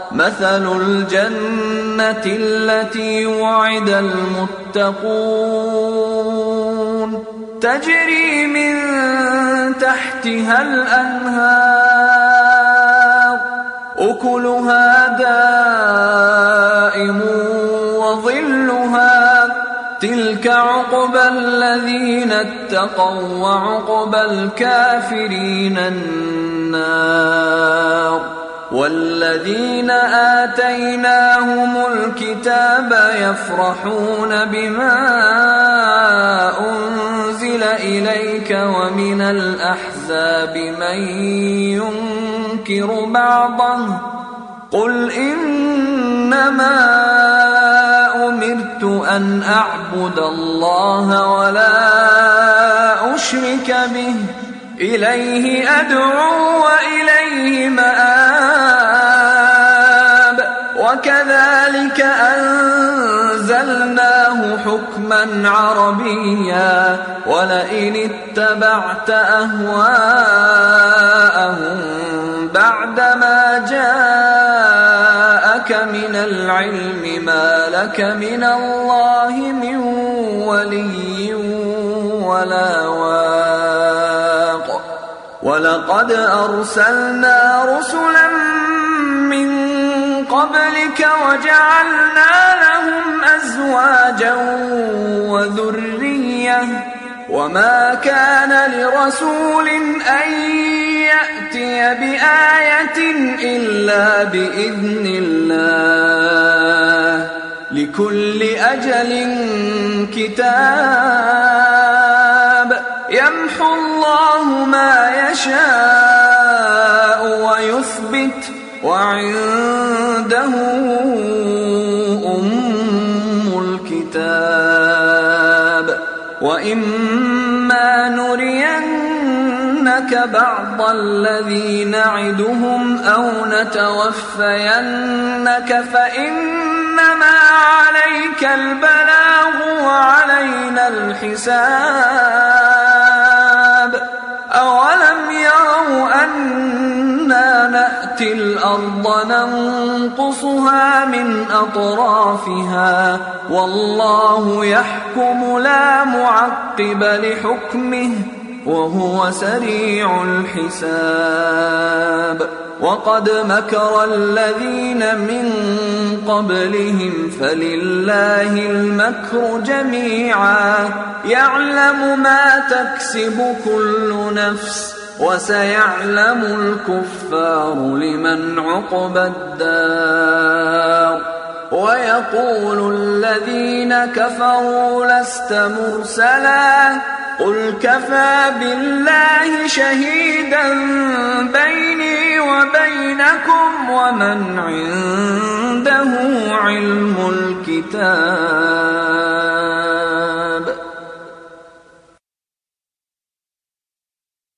مثل الجنة التي وعد المتقون تجري من تحتها الأنهار أكلها دائم وظلها تلك عقبى الذين اتقوا وعقبى الكافرين النار والذين آتيناهم الكتاب يفرحون بما أنزل إليك ومن الأحزاب من ينكر بعضه قل إنما أمرت أن أعبد الله ولا أشرك به إليه أدعو وإليه مآب وكذلك أنزلناه حكما عربيا ولئن اتبعت أهواءهم بعدما جاءك من العلم ما لك من الله من ولي ولا واق ولقد أرسلنا رسلا من قبلك وجعلنا لهم أزواجا وذرية وما كان لرسول أن يأتي بآية إلا بإذن الله لكل أجل كتاب يمحو الله ما يشاء ويثبت وعنده أم الكتاب وإما نرينك بعض الذي نعدهم أو نتوفينك فإنما عليك البلاغ وعلينا الحساب أولم يروا أنا نأتي الأرض ننقصها من أطرافها والله يحكم لا معقب لحكمه وهو سريع الحساب وقد مكر الذين من قبلهم فلله المكر جميعا يعلم ما تكسب كل نفس وسيعلم الكفار لمن عقبى الدار ويقول الذين كفروا لست مرسلا قل كفى بالله شهيدا بيني وبينكم ومن عنده علم الكتاب